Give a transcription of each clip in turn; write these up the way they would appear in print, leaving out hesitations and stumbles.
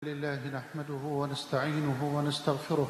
لله نحمده ونستعينه ونستغفره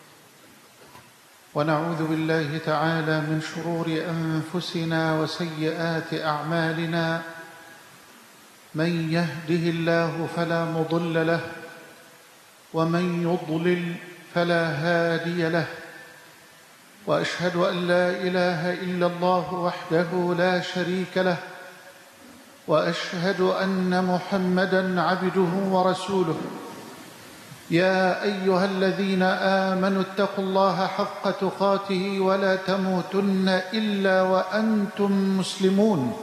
ونعوذ بالله تعالى من شرور أنفسنا وسيئات أعمالنا. من يهده الله فلا مضل له ومن يضلل فلا هادي له، وأشهد أن لا إله إلا الله وحده لا شريك له، وأشهد أن محمدًا عبده ورسوله. يا أيها الذين آمنوا اتقوا الله حق تقاته ولا تموتن إلا وأنتم مسلمون.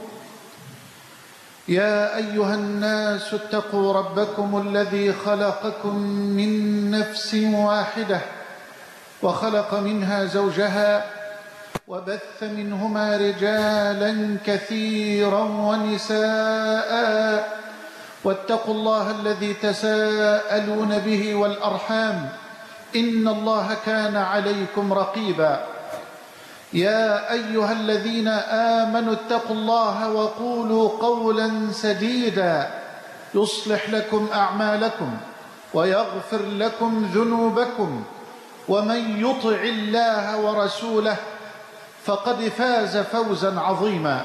يا أيها الناس اتقوا ربكم الذي خلقكم من نفس واحدة وخلق منها زوجها وبث منهما رجالا كثيرا ونساء، واتقوا الله الذي تساءلون به والأرحام إن الله كان عليكم رقيبا. يا أيها الذين آمنوا اتقوا الله وقولوا قولا سديدا يصلح لكم أعمالكم ويغفر لكم ذنوبكم، ومن يطع الله ورسوله فقد فاز فوزا عظيما.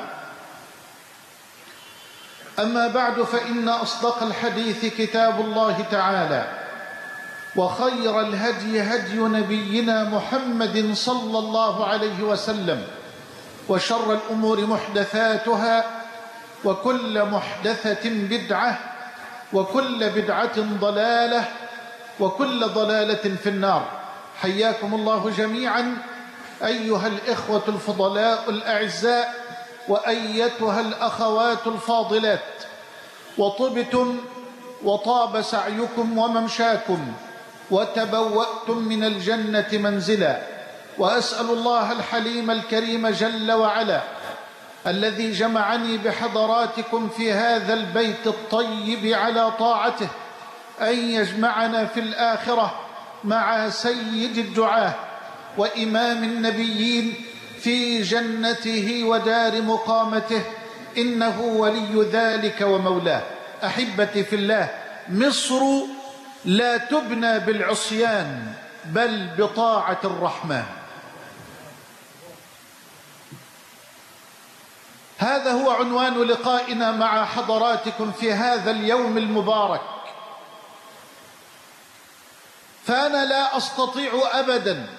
أما بعد، فإن أصدق الحديث كتاب الله تعالى، وخير الهدي هدي نبينا محمد صلى الله عليه وسلم، وشر الأمور محدثاتها، وكل محدثة بدعة، وكل بدعة ضلالة، وكل ضلالة في النار. حياكم الله جميعا أيها الإخوة الفضلاء الأعزاء، وأيتها الأخوات الفاضلات، وطبتم وطاب سعيكم وممشاكم وتبوأتم من الجنة منزلا. وأسأل الله الحليم الكريم جل وعلا الذي جمعني بحضراتكم في هذا البيت الطيب على طاعته أن يجمعنا في الآخرة مع سيد الدعاة وإمام النبيين في جنته ودار مقامته، إنه ولي ذلك ومولاه. أحبتي في الله، مصر لا تبنى بالعصيان بل بطاعة الرحمن. هذا هو عنوان لقائنا مع حضراتكم في هذا اليوم المبارك. فأنا لا أستطيع أبداً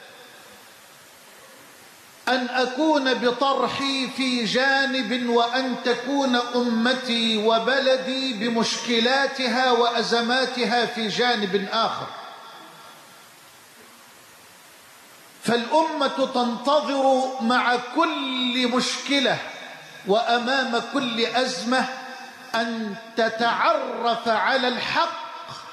أن أكون بطرحي في جانب وأن تكون أمتي وبلدي بمشكلاتها وأزماتها في جانب آخر. فالأمة تنتظر مع كل مشكلة وأمام كل أزمة أن تتعرف على الحق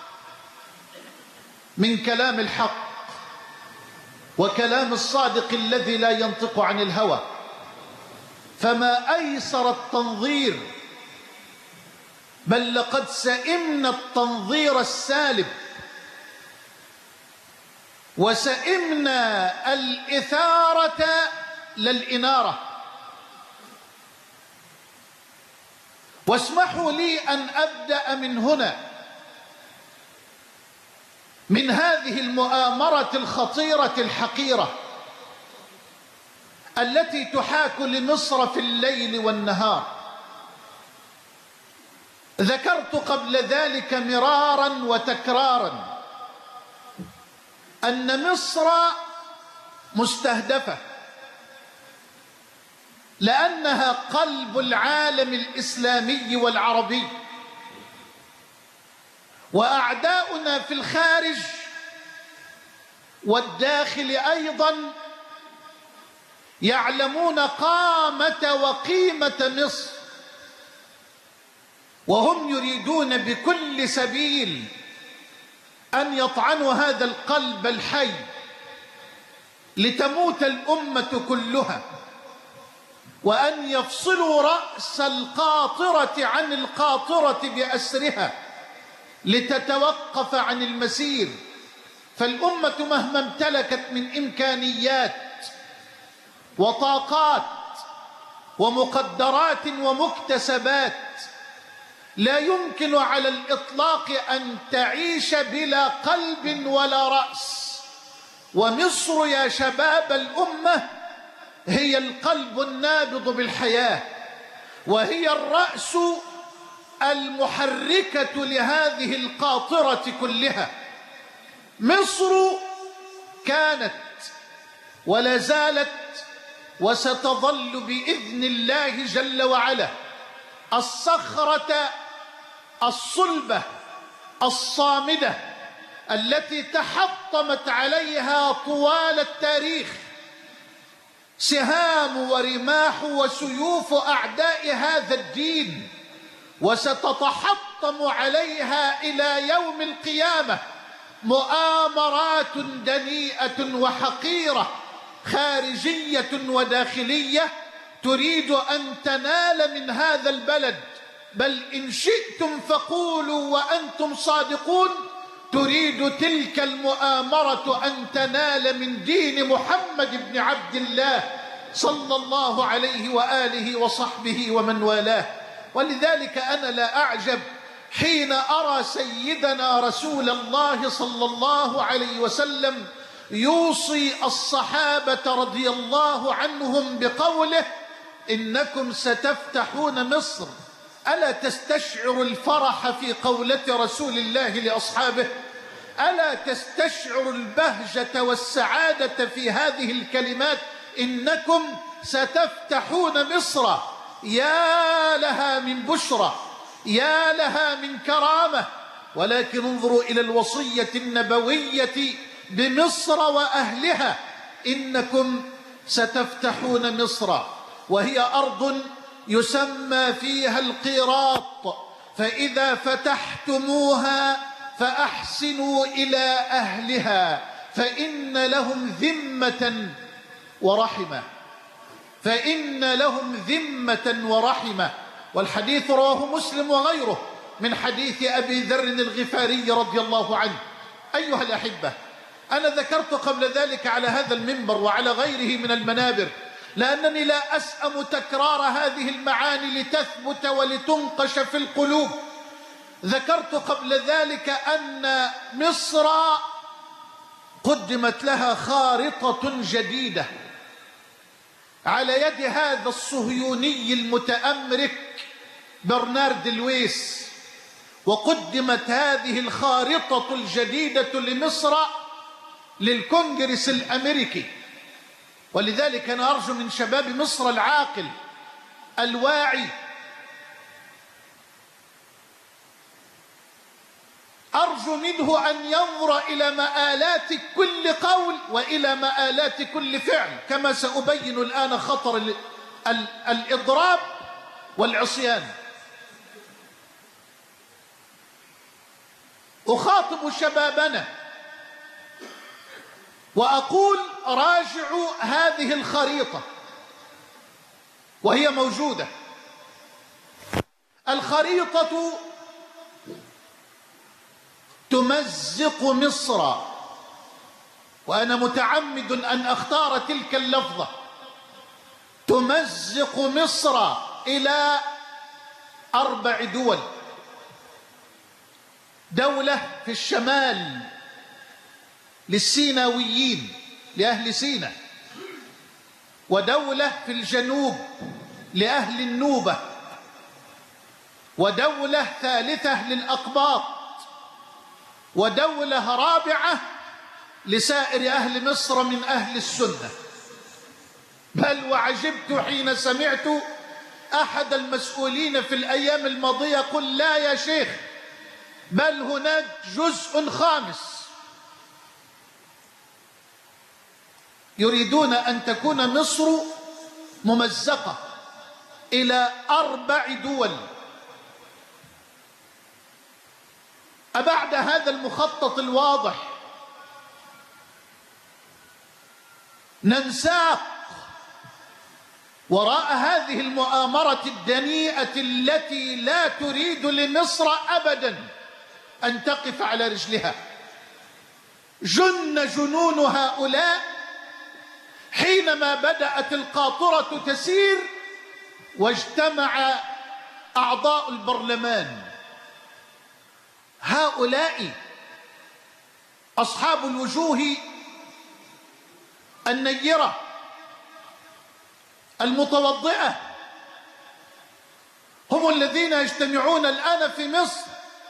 من كلام الحق وكلام الصادق الذي لا ينطق عن الهوى. فما أيسر التنظير، بل لقد سئمنا التنظير السالب، وسئمنا الإثارة للإنارة. واسمحوا لي أن أبدأ من هنا، من هذه المؤامرة الخطيرة الحقيرة التي تحاك لمصر في الليل والنهار. ذكرت قبل ذلك مرارا وتكرارا أن مصر مستهدفة، لأنها قلب العالم الإسلامي والعربي، وأعداؤنا في الخارج والداخل أيضا يعلمون قامة وقيمة مصر، وهم يريدون بكل سبيل أن يطعنوا هذا القلب الحي لتموت الأمة كلها، وأن يفصلوا رأس القاطرة عن القاطرة بأسرها لتتوقف عن المسير. فالأمة مهما امتلكت من إمكانيات وطاقات ومقدرات ومكتسبات لا يمكن على الإطلاق أن تعيش بلا قلب ولا رأس. ومصر يا شباب الأمة هي القلب النابض بالحياة، وهي الرأس المحركة لهذه القاطرة كلها. مصر كانت ولا زالت وستظل بإذن الله جل وعلا الصخرة الصلبة الصامدة التي تحطمت عليها طوال التاريخ سهام ورماح وسيوف أعداء هذا الدين، وستتحطم عليها إلى يوم القيامة مؤامرات دنيئة وحقيرة خارجية وداخلية تريد أن تنال من هذا البلد، بل إن شئتم فقولوا وأنتم صادقون، تريد تلك المؤامرة أن تنال من دين محمد بن عبد الله صلى الله عليه وآله وصحبه ومن والاه. ولذلك أنا لا أعجب حين أرى سيدنا رسول الله صلى الله عليه وسلم يوصي الصحابة رضي الله عنهم بقوله: إنكم ستفتحون مصر. ألا تستشعر الفرح في قولة رسول الله لأصحابه؟ ألا تستشعر البهجة والسعادة في هذه الكلمات؟ إنكم ستفتحون مصر. يا لها من بشرى، يا لها من كرامة. ولكن انظروا إلى الوصية النبوية بمصر وأهلها: إنكم ستفتحون مصر، وهي أرض يسمى فيها القيراط، فإذا فتحتموها فأحسنوا إلى أهلها فإن لهم ذمة ورحمة، فإن لهم ذمة ورحمة. والحديث رواه مسلم وغيره من حديث أبي ذر الغفاري رضي الله عنه. أيها الأحبة، أنا ذكرت قبل ذلك على هذا المنبر وعلى غيره من المنابر، لأنني لا أسأم تكرار هذه المعاني لتثبت ولتنقش في القلوب. ذكرت قبل ذلك أن مصر قدمت لها خارطة جديدة على يد هذا الصهيوني المتأمرك برنارد لويس، وقدمت هذه الخارطة الجديدة لمصر للكونجرس الأمريكي. ولذلك أنا أرجو من شباب مصر العاقل الواعي، أرجو منه أن ينظر إلى مآلات كل قول وإلى مآلات كل فعل، كما سأبين الآن خطر الإضراب والعصيان. أخاطب شبابنا وأقول: راجعوا هذه الخريطة، وهي موجودة. الخريطة تمزق مصر، وأنا متعمد أن أختار تلك اللفظة، تمزق مصر إلى 4 دول: دولة في الشمال للسيناويين لأهل سينا، ودولة في الجنوب لأهل النوبة، ودولة ثالثة للأقباط، ودولة رابعة لسائر أهل مصر من أهل السنة. بل وعجبت حين سمعت أحد المسؤولين في الأيام الماضية يقول: لا يا شيخ، بل هناك جزء خامس. يريدون أن تكون مصر ممزقة إلى 4 دول. أبعد هذا المخطط الواضح ننساق وراء هذه المؤامرة الدنيئة التي لا تريد لمصر أبدا أن تقف على رجلها؟ جن جنون هؤلاء حينما بدأت القاطرة تسير واجتمع أعضاء البرلمان هؤلاء أصحاب الوجوه النيرة المتوضئة هم الذين يجتمعون الآن في مصر،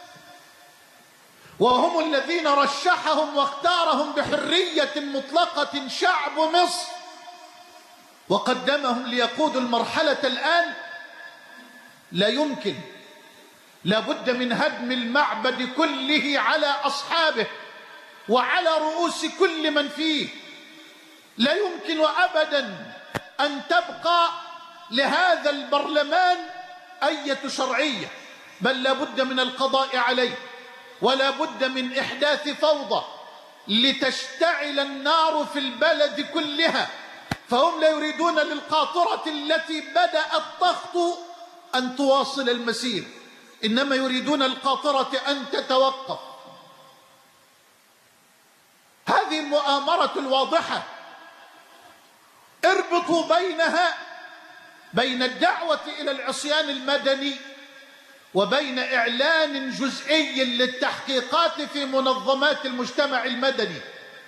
وهم الذين رشحهم واختارهم بحرية مطلقة شعب مصر وقدمهم ليقودوا المرحلة الآن. لا يمكن، لا بد من هدم المعبد كله على أصحابه وعلى رؤوس كل من فيه. لا يمكن أبدا أن تبقى لهذا البرلمان أية شرعية، بل لا بد من القضاء عليه، ولا بد من إحداث فوضى لتشتعل النار في البلد كلها. فهم لا يريدون للقاطرة التي بدأت تخطو أن تواصل المسير، إنما يريدون القاطرة أن تتوقف. هذه المؤامرة الواضحة اربطوا بينها بين الدعوة إلى العصيان المدني وبين إعلان جزئي للتحقيقات في منظمات المجتمع المدني.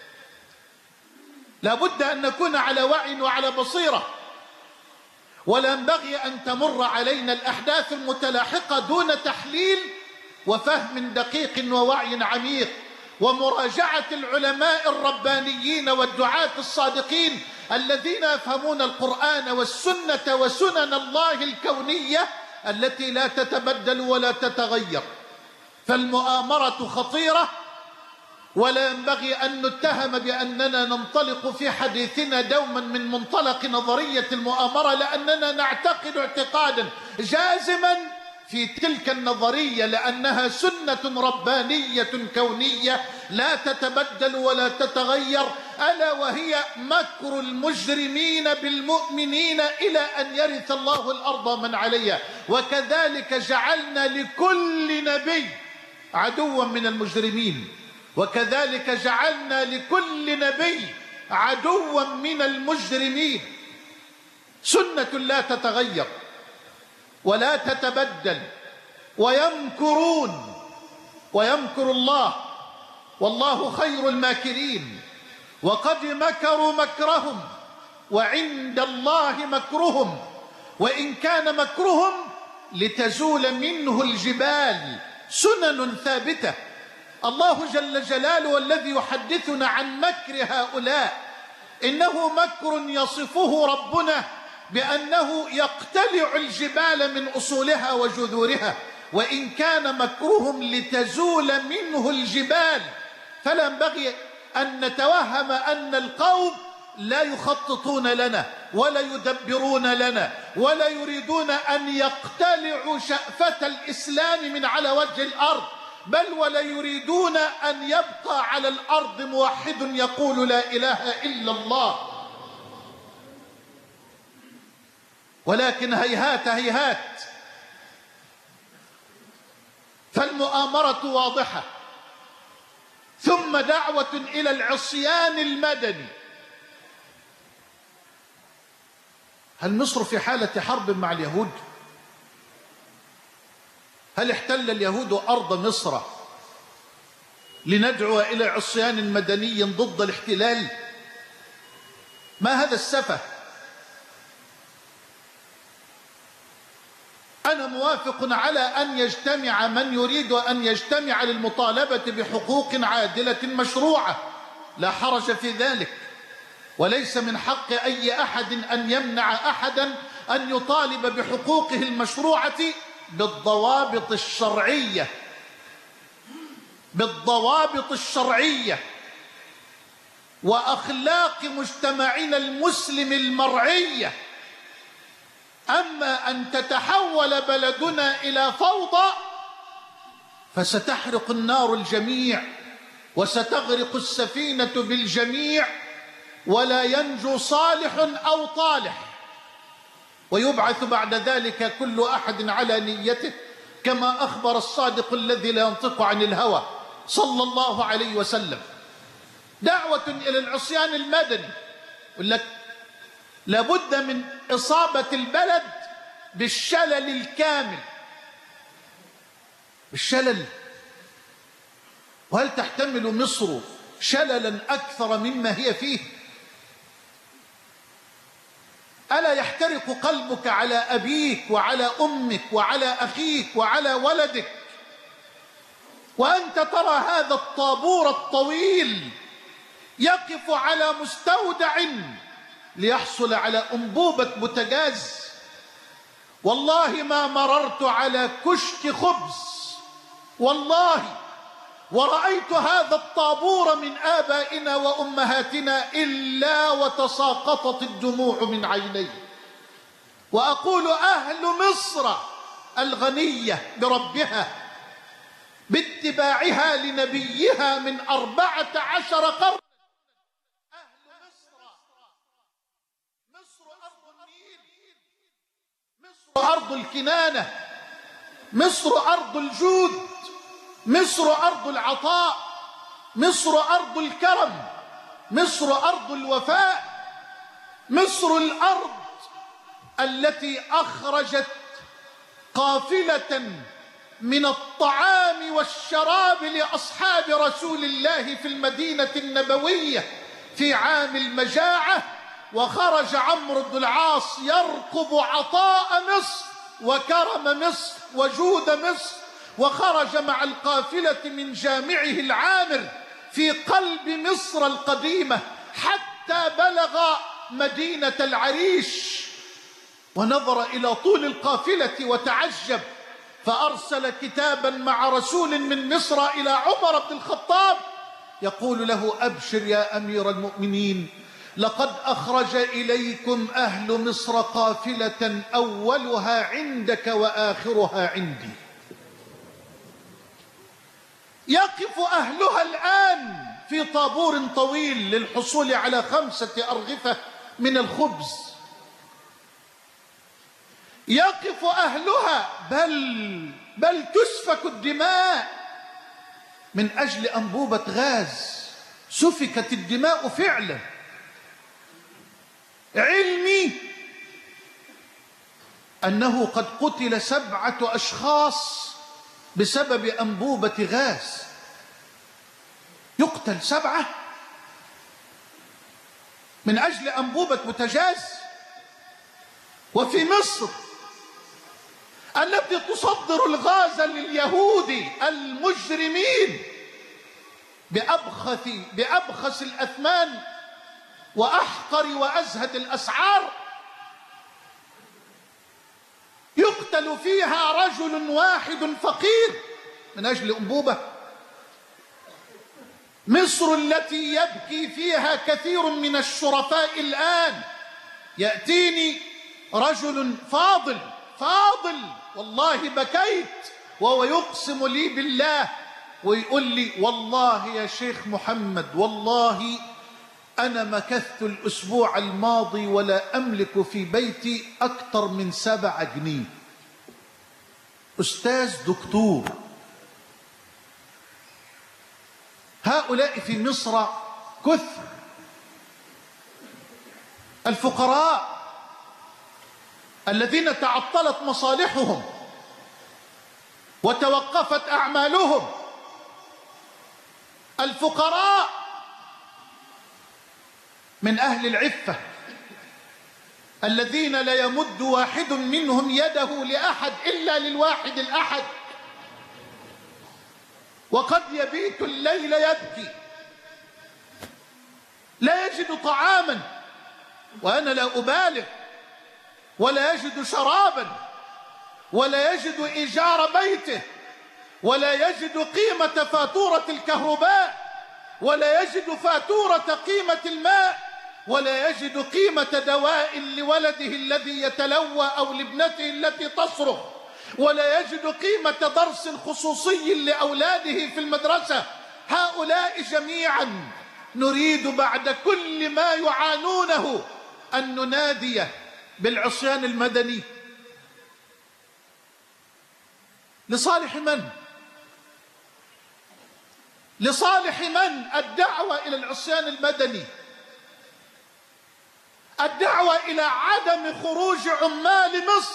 لا بد أن نكون على وعي وعلى بصيرة، ولا ينبغي أن تمر علينا الأحداث المتلاحقة دون تحليل وفهم دقيق ووعي عميق ومراجعة العلماء الربانيين والدعاة الصادقين الذين يفهمون القرآن والسنة وسنن الله الكونية التي لا تتبدل ولا تتغير. فالمؤامرة خطيرة، ولا ينبغي أن نتهم بأننا ننطلق في حديثنا دوما من منطلق نظرية المؤامرة، لأننا نعتقد اعتقادا جازما في تلك النظرية، لأنها سنة ربانية كونية لا تتبدل ولا تتغير، ألا وهي مكر المجرمين بالمؤمنين إلى أن يرث الله الأرض من عليها. وكذلك جعلنا لكل نبي عدوا من المجرمين، وكذلك جعلنا لكل نبي عدوا من المجرمين. سنة لا تتغير ولا تتبدل، ويمكرون ويمكر الله والله خير الماكرين. وقد مكروا مكرهم وعند الله مكرهم، وإن كان مكرهم لتزول منه الجبال. سنن ثابتة. الله جل جلاله والذي يحدثنا عن مكر هؤلاء إنه مكر يصفه ربنا بأنه يقتلع الجبال من أصولها وجذورها. وإن كان مكرهم لتزول منه الجبال، فلا ينبغي أن نتوهم أن القوم لا يخططون لنا ولا يدبرون لنا ولا يريدون أن يقتلعوا شأفة الإسلام من على وجه الأرض، بل ولا يريدون أن يبقى على الأرض موحد يقول لا إله إلا الله. ولكن هيهات هيهات، فالمؤامرة واضحة، ثم دعوة إلى العصيان المدني. هل مصر في حالة حرب مع اليهود؟ هل احتل اليهود أرض مصر لندعو إلى عصيان مدني ضد الاحتلال؟ ما هذا السفه؟ أنا موافق على أن يجتمع من يريد أن يجتمع للمطالبة بحقوق عادلة مشروعة، لا حرج في ذلك، وليس من حق أي أحد أن يمنع أحدا أن يطالب بحقوقه المشروعة بالضوابط الشرعية، بالضوابط الشرعية وأخلاق مجتمعنا المسلم المرعية. أما أن تتحول بلدنا إلى فوضى فستحرق النار الجميع وستغرق السفينة بالجميع، ولا ينجو صالح أو طالح، ويبعث بعد ذلك كل أحد على نيته، كما أخبر الصادق الذي لا ينطق عن الهوى صلى الله عليه وسلم. دعوة إلى العصيان المدني، يقول لك لابد من إصابة البلد بالشلل الكامل. الشلل وهل تحتمل مصر شللا أكثر مما هي فيه؟ ألا يحترق قلبك على أبيك وعلى أمك وعلى أخيك وعلى ولدك، وأنت ترى هذا الطابور الطويل يقف على مستودع ليحصل على أنبوبة بوتاجاز؟ والله ما مررت على كشك خبز والله ورأيت هذا الطابور من آبائنا وأمهاتنا إلا وتساقطت الدموع من عيني. وأقول أهل مصر الغنية بربها باتباعها لنبيها من 14 قرن، أهل مصر، مصر أرض النيل، مصر أرض الكنانة، مصر أرض الجود، مصر أرض العطاء، مصر أرض الكرم، مصر أرض الوفاء، مصر الأرض التي أخرجت قافلة من الطعام والشراب لأصحاب رسول الله في المدينة النبوية في عام المجاعة، وخرج عمرو بن العاص يرقب عطاء مصر وكرم مصر وجود مصر، وخرج مع القافلة من جامعه العامر في قلب مصر القديمة حتى بلغ مدينة العريش، ونظر إلى طول القافلة وتعجب، فأرسل كتابا مع رسول من مصر إلى عمر بن الخطاب يقول له: أبشر يا أمير المؤمنين، لقد أخرج إليكم أهل مصر قافلة أولها عندك وآخرها عندي. يقف أهلها الآن في طابور طويل للحصول على 5 أرغفة من الخبز. يقف أهلها بل تسفك الدماء من أجل أنبوبة غاز. سفكت الدماء فعلا. علمي أنه قد قتل 7 أشخاص بسبب أنبوبة غاز. يقتل 7 من أجل أنبوبة بوتاجاز. وفي مصر التي تصدر الغاز لليهود المجرمين بأبخس الأثمان وأحقر وأزهد الأسعار، يقتل فيها رجل واحد فقير من أجل أنبوبة. مصر التي يبكي فيها كثير من الشرفاء الآن. يأتيني رجل فاضل والله بكيت وهو يقسم لي بالله ويقول لي: والله يا شيخ محمد، والله أنا مكثت الأسبوع الماضي ولا أملك في بيتي أكثر من 7 جنيه. أستاذ دكتور. هؤلاء في مصر كثر. الفقراء الذين تعطلت مصالحهم وتوقفت أعمالهم، الفقراء من أهل العفة الذين لا يمد واحد منهم يده لأحد إلا للواحد الأحد، وقد يبيت الليل يبكي لا يجد طعاما، وأنا لا أبالغ، ولا يجد شرابا، ولا يجد إيجار بيته، ولا يجد قيمة فاتورة الكهرباء، ولا يجد فاتورة قيمة الماء، ولا يجد قيمة دواء لولده الذي يتلوى أو لابنته التي تصرخ، ولا يجد قيمة درس خصوصي لأولاده في المدرسة. هؤلاء جميعا نريد بعد كل ما يعانونه أن ننادي بالعصيان المدني. لصالح من؟ لصالح من الدعوة إلى العصيان المدني؟ الدعوة إلى عدم خروج عمال مصر،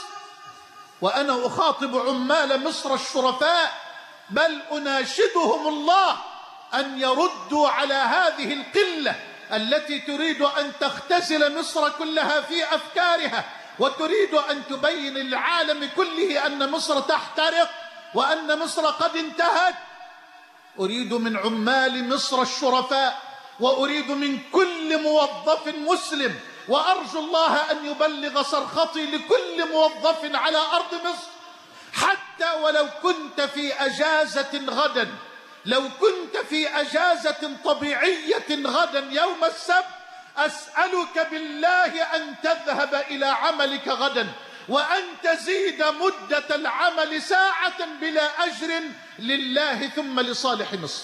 وأنا أخاطب عمال مصر الشرفاء، بل أناشدهم الله أن يردوا على هذه القلة التي تريد أن تختزل مصر كلها في أفكارها، وتريد أن تبين للعالم كله أن مصر تحترق وأن مصر قد انتهت. أريد من عمال مصر الشرفاء، وأريد من كل موظف مسلم، وأرجو الله أن يبلغ صرختي لكل موظف على أرض مصر، حتى ولو كنت في أجازة غدا، لو كنت في أجازة طبيعية غدا يوم السبت، أسألك بالله أن تذهب إلى عملك غدا، وأن تزيد مدة العمل ساعة بلا أجر لله ثم لصالح مصر.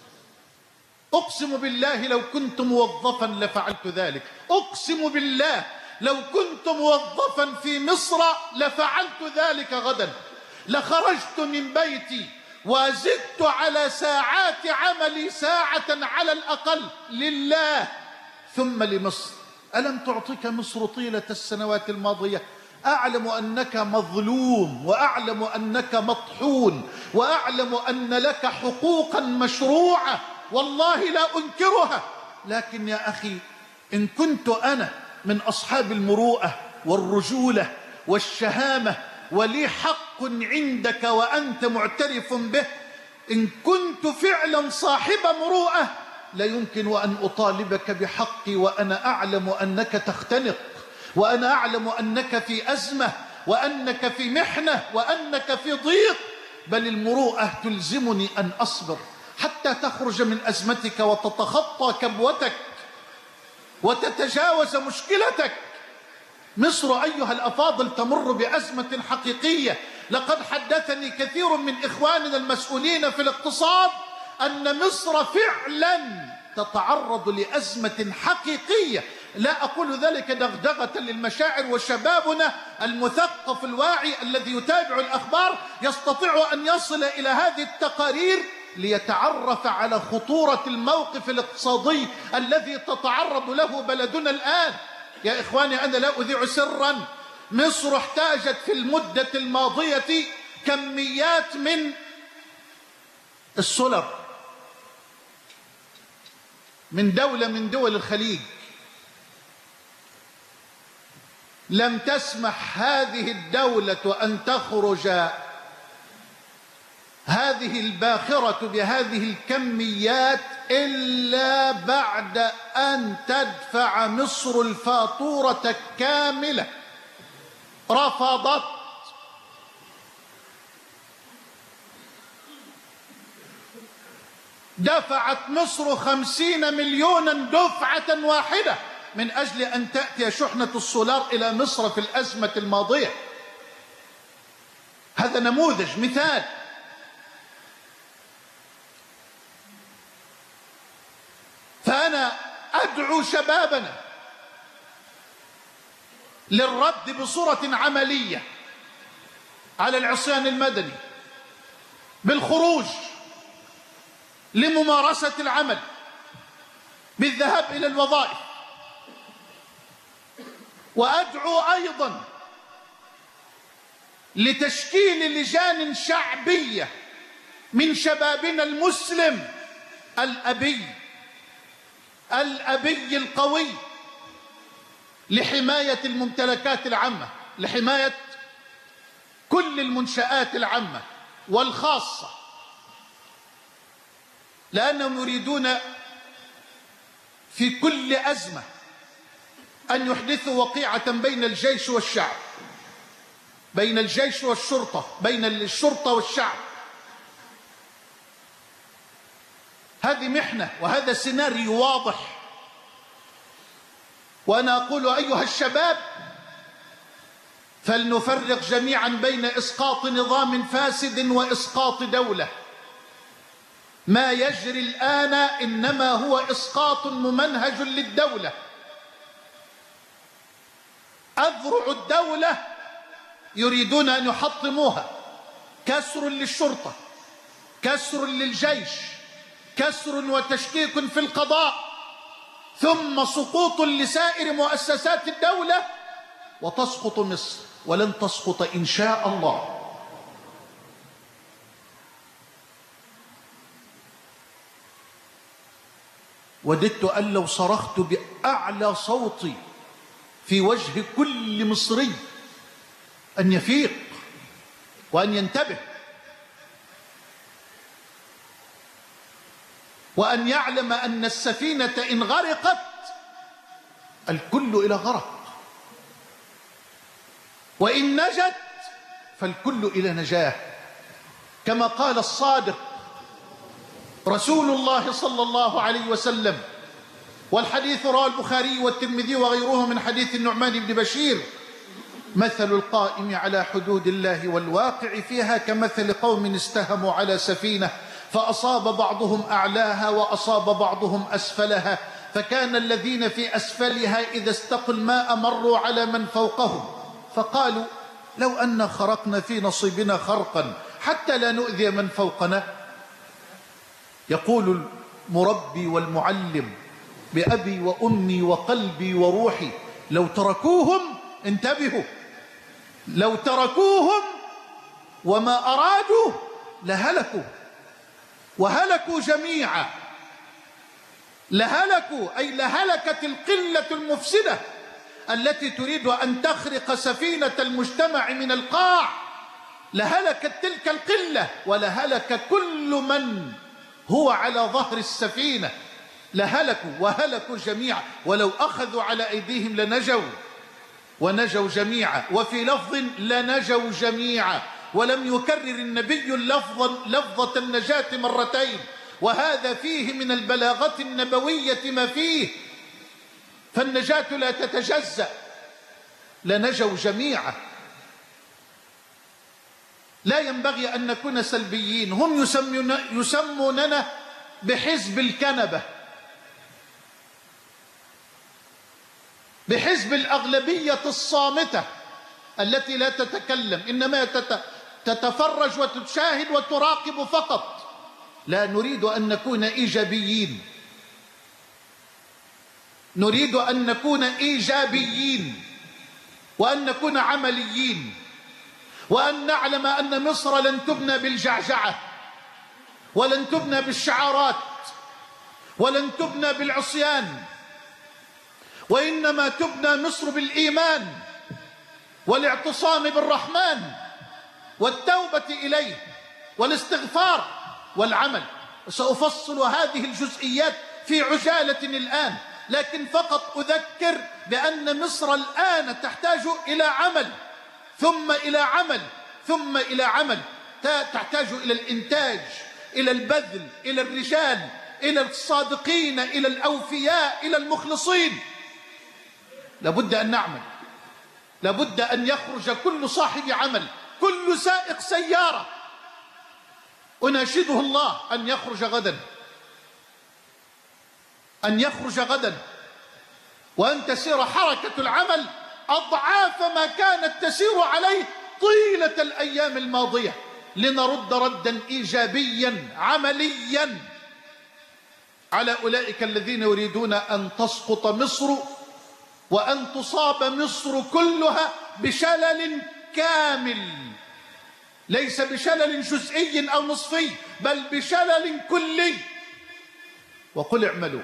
أقسم بالله لو كنت موظفا لفعلت ذلك، أقسم بالله لو كنت موظفا في مصر لفعلت ذلك غدا، لخرجت من بيتي وزدت على ساعات عملي ساعة على الأقل لله ثم لمصر. ألم تعطيك مصر طيلة السنوات الماضية؟ أعلم أنك مظلوم، وأعلم أنك مطحون، وأعلم أن لك حقوقا مشروعة والله لا أنكرها، لكن يا أخي إن كنت أنا من أصحاب المروءة والرجولة والشهامة ولي حق عندك وأنت معترف به، إن كنت فعلا صاحب مروءة لا يمكن أن أطالبك بحقي وأنا أعلم أنك تختنق، وأنا أعلم أنك في أزمة، وأنك في محنة، وأنك في ضيق، بل المروءة تلزمني أن أصبر حتى تخرج من أزمتك وتتخطى كبوتك وتتجاوز مشكلتك. مصر أيها الأفاضل تمر بأزمة حقيقية. لقد حدثني كثير من إخواننا المسؤولين في الاقتصاد أن مصر فعلا تتعرض لأزمة حقيقية. لا أقول ذلك دغدغة للمشاعر، وشبابنا المثقف الواعي الذي يتابع الأخبار يستطيع أن يصل إلى هذه التقارير ليتعرف على خطورة الموقف الاقتصادي الذي تتعرض له بلدنا الآن. يا إخواني أنا لا أذيع سرا، مصر احتاجت في المدة الماضية كميات من السولر من دولة من دول الخليج، لم تسمح هذه الدولة أن تخرج هذه الباخرة بهذه الكميات إلا بعد أن تدفع مصر الفاتورة كاملة. رفضت. دفعت مصر 50 مليونا دفعة واحدة من أجل أن تأتي شحنة السولار إلى مصر في الأزمة الماضية. هذا نموذج مثال. فأنا أدعو شبابنا للرد بصورة عملية على العصيان المدني، بالخروج لممارسة العمل، بالذهاب إلى الوظائف. وأدعو أيضا لتشكيل لجان شعبية من شبابنا المسلم الأبي القوي لحماية الممتلكات العامة، لحماية كل المنشآت العامة والخاصة، لأنهم يريدون في كل أزمة أن يحدثوا وقيعة بين الجيش والشعب، بين الجيش والشرطة، بين الشرطة والشعب. هذه محنة وهذا سيناريو واضح. وأنا أقول أيها الشباب فلنفرق جميعا بين إسقاط نظام فاسد وإسقاط دولة. ما يجري الآن إنما هو إسقاط ممنهج للدولة. أذرع الدولة يريدون أن يحطموها، كسر للشرطة، كسر للجيش، كسر وتشكيك في القضاء، ثم سقوط لسائر مؤسسات الدولة، وتسقط مصر. ولن تسقط إن شاء الله. وددت أن لو صرخت بأعلى صوتي في وجه كل مصري أن يفيق وأن ينتبه وأن يعلم أن السفينة إن غرقت الكل إلى غرق، وإن نجت فالكل إلى نجاة، كما قال الصادق رسول الله صلى الله عليه وسلم. والحديث رواه البخاري والترمذي وغيره من حديث النعمان بن بشير: مثل القائم على حدود الله والواقع فيها كمثل قوم استهموا على سفينة فأصاب بعضهم أعلاها وأصاب بعضهم أسفلها، فكان الذين في أسفلها إذا استقوا الماء مروا على من فوقهم فقالوا لو أن خرقنا في نصيبنا خرقا حتى لا نؤذي من فوقنا. يقول المربي والمعلم بأبي وأمي وقلبي وروحي: لو تركوهم، انتبهوا، لو تركوهم وما أرادوا لهلكوا، وهلكوا جميعا. لهلكوا أي لهلكت القلة المفسدة التي تريد أن تخرق سفينة المجتمع من القاع، لهلكت تلك القلة ولهلك كل من هو على ظهر السفينة، لهلكوا وهلكوا جميعا، ولو أخذوا على أيديهم لنجوا ونجوا جميعا، وفي لفظ لنجوا جميعا، ولم يكرر النبي لفظة النجاة مرتين، وهذا فيه من البلاغة النبوية ما فيه، فالنجاة لا تتجزأ، لنجوا جميعا. لا ينبغي أن نكون سلبيين. هم يسموننا بحزب الكنبة، بحزب الأغلبية الصامتة التي لا تتكلم، إنما تتفرج وتشاهد وتراقب فقط. لا، نريد أن نكون إيجابيين، نريد أن نكون إيجابيين، وأن نكون عمليين، وأن نعلم أن مصر لن تبنى بالجعجعة، ولن تبنى بالشعارات، ولن تبنى بالعصيان، وإنما تبنى مصر بالإيمان والاعتصام بالرحمن والتوبة إليه والاستغفار والعمل. سأفصل هذه الجزئيات في عجالة الآن، لكن فقط أذكر بأن مصر الآن تحتاج إلى عمل، ثم إلى عمل، ثم إلى عمل. تحتاج إلى الإنتاج، إلى البذل، إلى الرجال، إلى الصادقين، إلى الأوفياء، إلى المخلصين. لابد أن نعمل، لابد أن يخرج كل صاحب عمل، كل سائق سيارة، أناشده الله أن يخرج غدا، أن يخرج غدا، وأن تسير حركة العمل أضعاف ما كانت تسير عليه طيلة الأيام الماضية، لنرد ردا إيجابيا عمليا على أولئك الذين يريدون أن تسقط مصر وأن تصاب مصر كلها بشلل كامل، ليس بشلل جزئي أو نصفي، بل بشلل كلي. وقل اعملوا.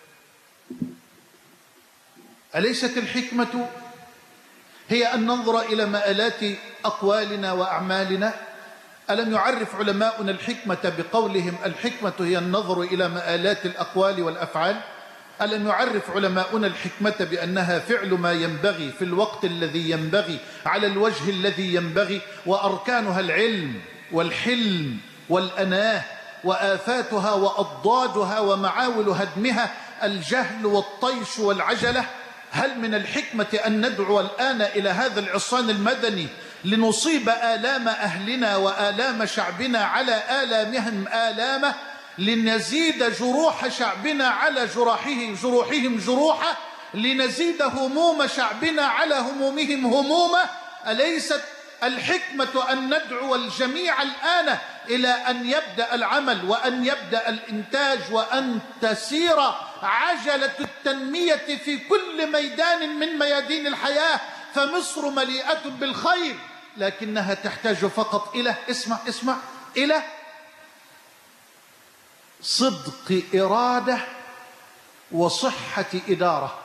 أليست الحكمة هي أن ننظر إلى مآلات أقوالنا وأعمالنا؟ ألم يعرف علماؤنا الحكمة بقولهم الحكمة هي النظر إلى مآلات الأقوال والأفعال؟ ألم يعرف علماؤنا الحكمة بأنها فعل ما ينبغي في الوقت الذي ينبغي على الوجه الذي ينبغي، وأركانها العلم والحلم والأناه، وآفاتها وأضدادها ومعاول هدمها الجهل والطيش والعجلة؟ هل من الحكمة أن ندعو الآن إلى هذا العصيان المدني لنصيب آلام أهلنا وآلام شعبنا على آلامهم آلامه، لنزيد جروح شعبنا على جروحهم جروحا، لنزيد هموم شعبنا على همومهم همومه؟ أليست الحكمة أن ندعو الجميع الآن إلى أن يبدأ العمل وأن يبدأ الإنتاج وأن تسير عجلة التنمية في كل ميدان من ميادين الحياة؟ فمصر مليئة بالخير، لكنها تحتاج فقط إلى إلى صدق إرادة وصحة إدارة.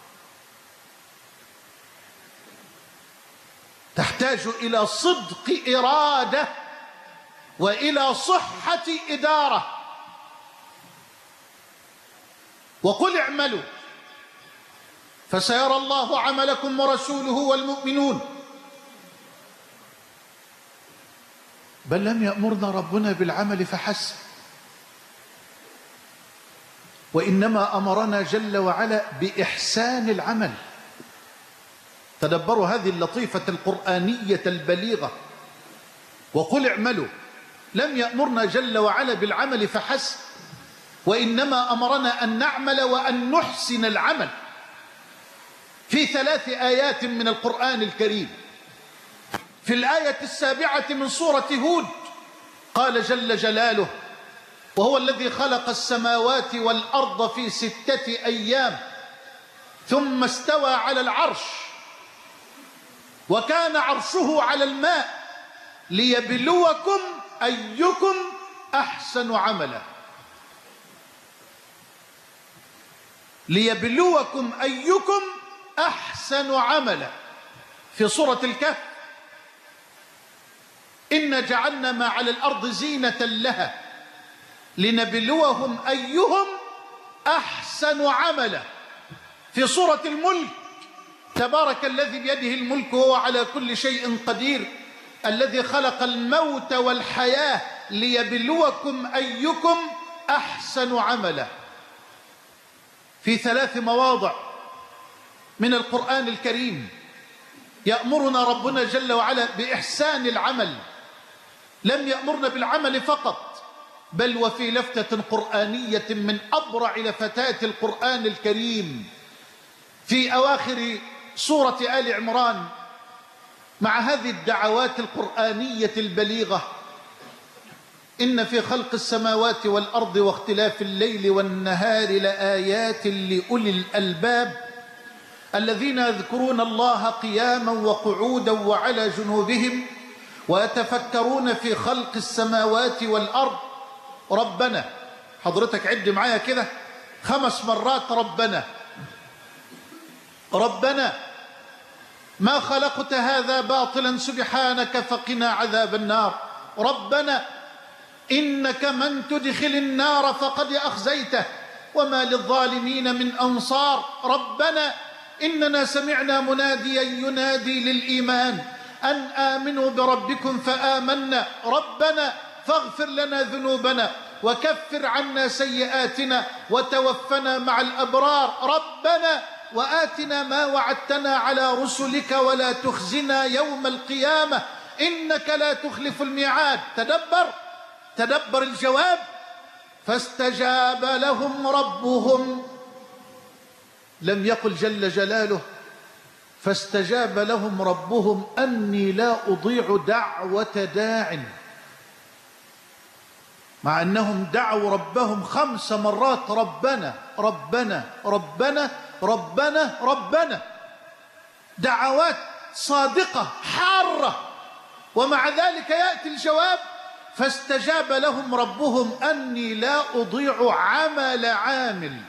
تحتاج إلى صدق إرادة وإلى صحة إدارة. وقل اعملوا فسيرى الله عملكم ورسوله والمؤمنون. بل لم يأمرنا ربنا بالعمل فحسب، وإنما أمرنا جل وعلا بإحسان العمل. تدبروا هذه اللطيفة القرآنية البليغة. وقل اعملوا، لم يأمرنا جل وعلا بالعمل فحسب، وإنما أمرنا أن نعمل وأن نحسن العمل. في 3 آيات من القرآن الكريم. في الآية 7 من سورة هود قال جل جلاله: وهو الذي خلق السماوات والأرض في 6 أيام ثم استوى على العرش وكان عرشه على الماء ليبلوكم أيكم أحسن عملا. ليبلوكم أيكم أحسن عملا. في سورة الكهف: إنا جعلنا ما على الأرض زينة لها لنبلوهم أيهم أحسن عملا. في سورة الملك: تبارك الذي بيده الملك وهو على كل شيء قدير الذي خلق الموت والحياة ليبلوكم أيكم أحسن عملا. في 3 مواضع من القرآن الكريم يأمرنا ربنا جل وعلا بإحسان العمل. لم يأمرنا بالعمل فقط، بل وفي لفتة قرآنية من أبرع لفتات القرآن الكريم في أواخر سورة آل عمران، مع هذه الدعوات القرآنية البليغة: إن في خلق السماوات والأرض واختلاف الليل والنهار لآيات لأولي الألباب الذين يذكرون الله قياما وقعودا وعلى جنوبهم ويتفكرون في خلق السماوات والأرض. ربنا، حضرتك عد معايا كده 5 مرات: ربنا ربنا ما خلقت هذا باطلا سبحانك فقنا عذاب النار. ربنا إنك من تدخل النار فقد أخزيته وما للظالمين من أنصار. ربنا إننا سمعنا مناديا ينادي للإيمان أن آمنوا بربكم فآمنا. ربنا فاغفر لنا ذنوبنا وكفر عنا سيئاتنا وتوفنا مع الأبرار. ربنا وآتنا ما وعدتنا على رسلك ولا تخزنا يوم القيامة إنك لا تخلف الميعاد. تدبر الجواب: فاستجاب لهم ربهم. لم يقل جل جلاله فاستجاب لهم ربهم أني لا أضيع دعوة داع، مع أنهم دعوا ربهم 5 مرات: ربنا ربنا ربنا ربنا ربنا. دعوات صادقة حارة، ومع ذلك يأتي الجواب: فاستجاب لهم ربهم أني لا أضيع عمل عامل.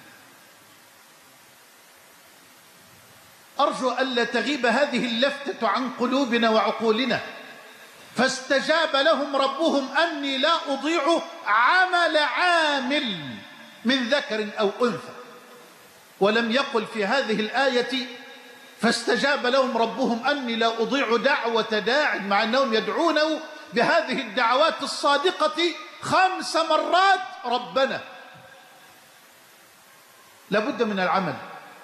أرجو ألا تغيب هذه اللفتة عن قلوبنا وعقولنا. فاستجاب لهم ربهم أني لا أضيع عمل عامل من ذكر أو أنثى. ولم يقل في هذه الآية فاستجاب لهم ربهم أني لا أضيع دعوة داع، مع أنهم يدعونه بهذه الدعوات الصادقة 5 مرات: ربنا. لابد من العمل.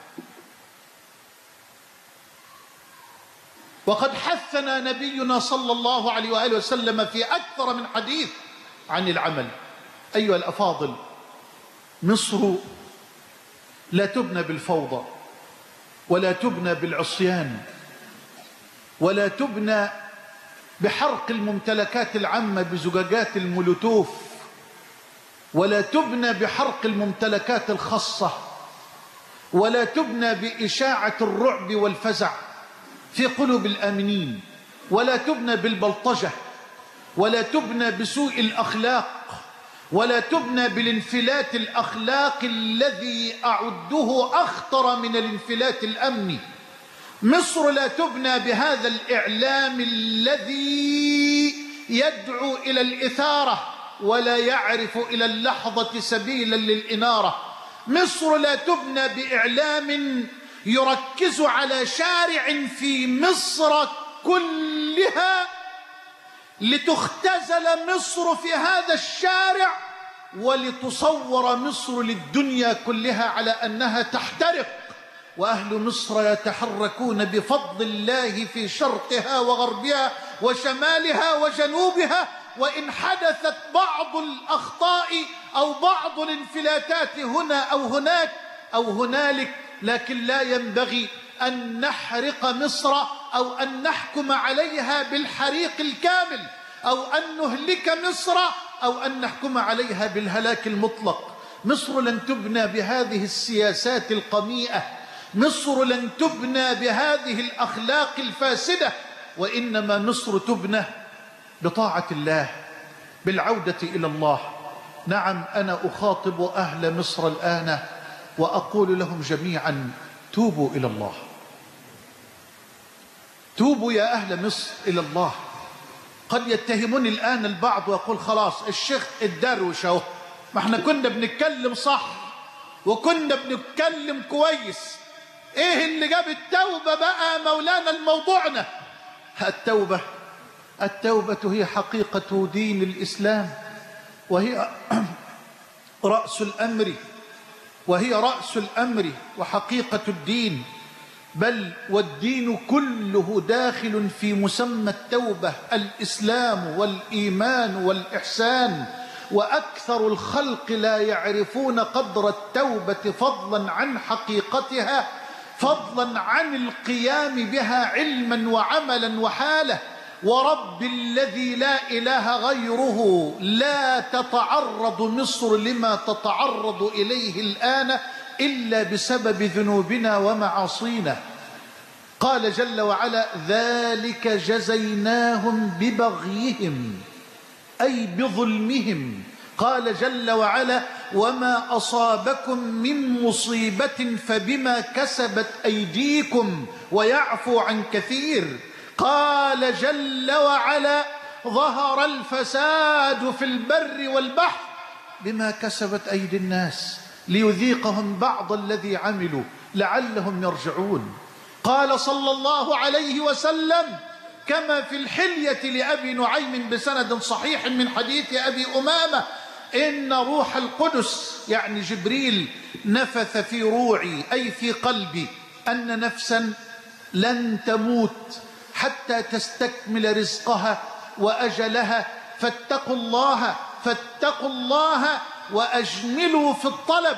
وقد حثنا نبينا صلى الله عليه وآله وسلم في أكثر من حديث عن العمل. أيها الأفاضل، مصر لا تبنى بالفوضى، ولا تبنى بالعصيان، ولا تبنى بحرق الممتلكات العامة بزجاجات المولوتوف، ولا تبنى بحرق الممتلكات الخاصة، ولا تبنى بإشاعة الرعب والفزع في قلوب الآمنين، ولا تبنى بالبلطجة، ولا تبنى بسوء الأخلاق، ولا تبنى بالانفلات الأخلاقي الذي أعده أخطر من الانفلات الأمني. مصر لا تبنى بهذا الإعلام الذي يدعو إلى الإثارة ولا يعرف إلى اللحظة سبيلا للإنارة. مصر لا تبنى بإعلام يركز على شارع في مصر كلها لتختزل مصر في هذا الشارع ولتصور مصر للدنيا كلها على أنها تحترق، وأهل مصر يتحركون بفضل الله في شرقها وغربها وشمالها وجنوبها، وإن حدثت بعض الأخطاء أو بعض الانفلاتات هنا أو هناك أو هنالك، لكن لا ينبغي أن نحرق مصر أو أن نحكم عليها بالحريق الكامل أو أن نهلك مصر أو أن نحكم عليها بالهلاك المطلق. مصر لن تبنى بهذه السياسات القميئة، مصر لن تبنى بهذه الأخلاق الفاسدة، وإنما مصر تبنى بطاعة الله، بالعودة إلى الله. نعم، أنا أخاطب أهل مصر الآن وأقول لهم جميعا: توبوا إلى الله، توبوا يا أهل مصر إلى الله. قد يتهمني الآن البعض ويقول: خلاص الشيخ الدروش اهو، ما احنا كنا بنتكلم صح وكنا بنتكلم كويس، ايه اللي جاب التوبة بقى مولانا الموضوعنا؟ التوبة هي حقيقة دين الإسلام، وهي رأس الأمر وحقيقة الدين، بل والدين كله داخل في مسمى التوبة، الإسلام والإيمان والإحسان. وأكثر الخلق لا يعرفون قدر التوبة فضلا عن حقيقتها، فضلا عن القيام بها علما وعملا وحالة. ورب الذي لا إله غيره لا تتعرض مصر لما تتعرض إليه الآن إلا بسبب ذنوبنا ومعاصينا. قال جل وعلا: ذلك جزيناهم ببغيهم، أي بظلمهم. قال جل وعلا: وما أصابكم من مصيبة فبما كسبت أيديكم ويعفو عن كثير. قال جل وعلا: ظهر الفساد في البر والبحر بما كسبت أيدي الناس ليذيقهم بعض الذي عملوا لعلهم يرجعون. قال صلى الله عليه وسلم كما في الحلية لأبي نعيم بسند صحيح من حديث أبي أمامة: إن روح القدس يعني جبريل نفث في روعي أي في قلبي أن نفسا لن تموت حتى تستكمل رزقها وأجلها، فاتقوا الله وأجملوا في الطلب،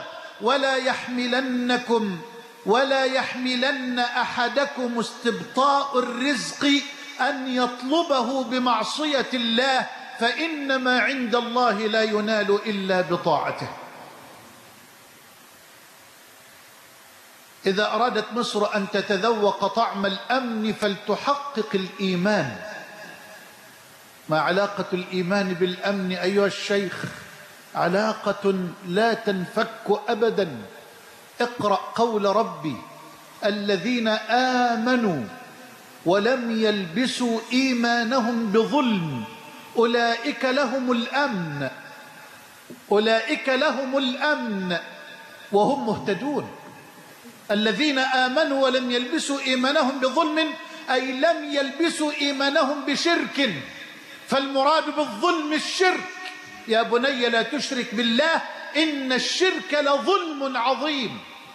ولا يحملن أحدكم استبطاء الرزق أن يطلبه بمعصية الله، فإنما عند الله لا ينال إلا بطاعته. إذا أرادت مصر أن تتذوق طعم الأمن فلتحقق الإيمان. ما علاقة الإيمان بالأمن أيها الشيخ؟ علاقة لا تنفك أبدا. اقرأ قول ربي: الذين آمنوا ولم يلبسوا إيمانهم بظلم أولئك لهم الأمن وهم مهتدون. الذين آمنوا ولم يلبسوا إيمانهم بظلم أي لم يلبسوا إيمانهم بشرك، فالمراد بالظلم الشرك. يا بني لا تشرك بالله إن الشرك لظلم عظيم.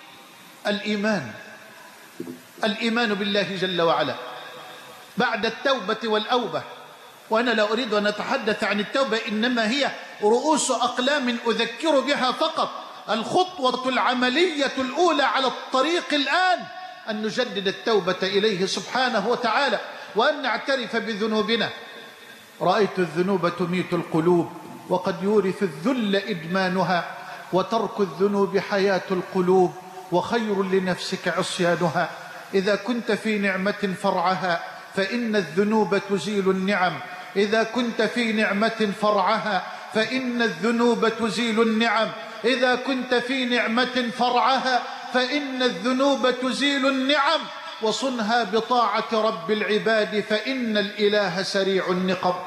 الإيمان بالله جل وعلا بعد التوبة والأوبة. وأنا لا أريد أن أتحدث عن التوبة، إنما هي رؤوس أقلام أذكر بها فقط. الخطوة العملية الأولى على الطريق الآن أن نجدد التوبة إليه سبحانه وتعالى، وأن نعترف بذنوبنا. رأيت الذنوب تميت القلوب، وقد يورث الذل إدمانها، وترك الذنوب حياة القلوب، وخير لنفسك عصيانها. إذا كنت في نعمة فرعها فإن الذنوب تزيل النعم، إذا كنت في نعمة فرعها فإن الذنوب تزيل النعم. إذا كنت في نعمة فارعها، فإن الذنوب تزيل النعم. وصنها بطاعة رب العباد، فإن الإله سريع النقم.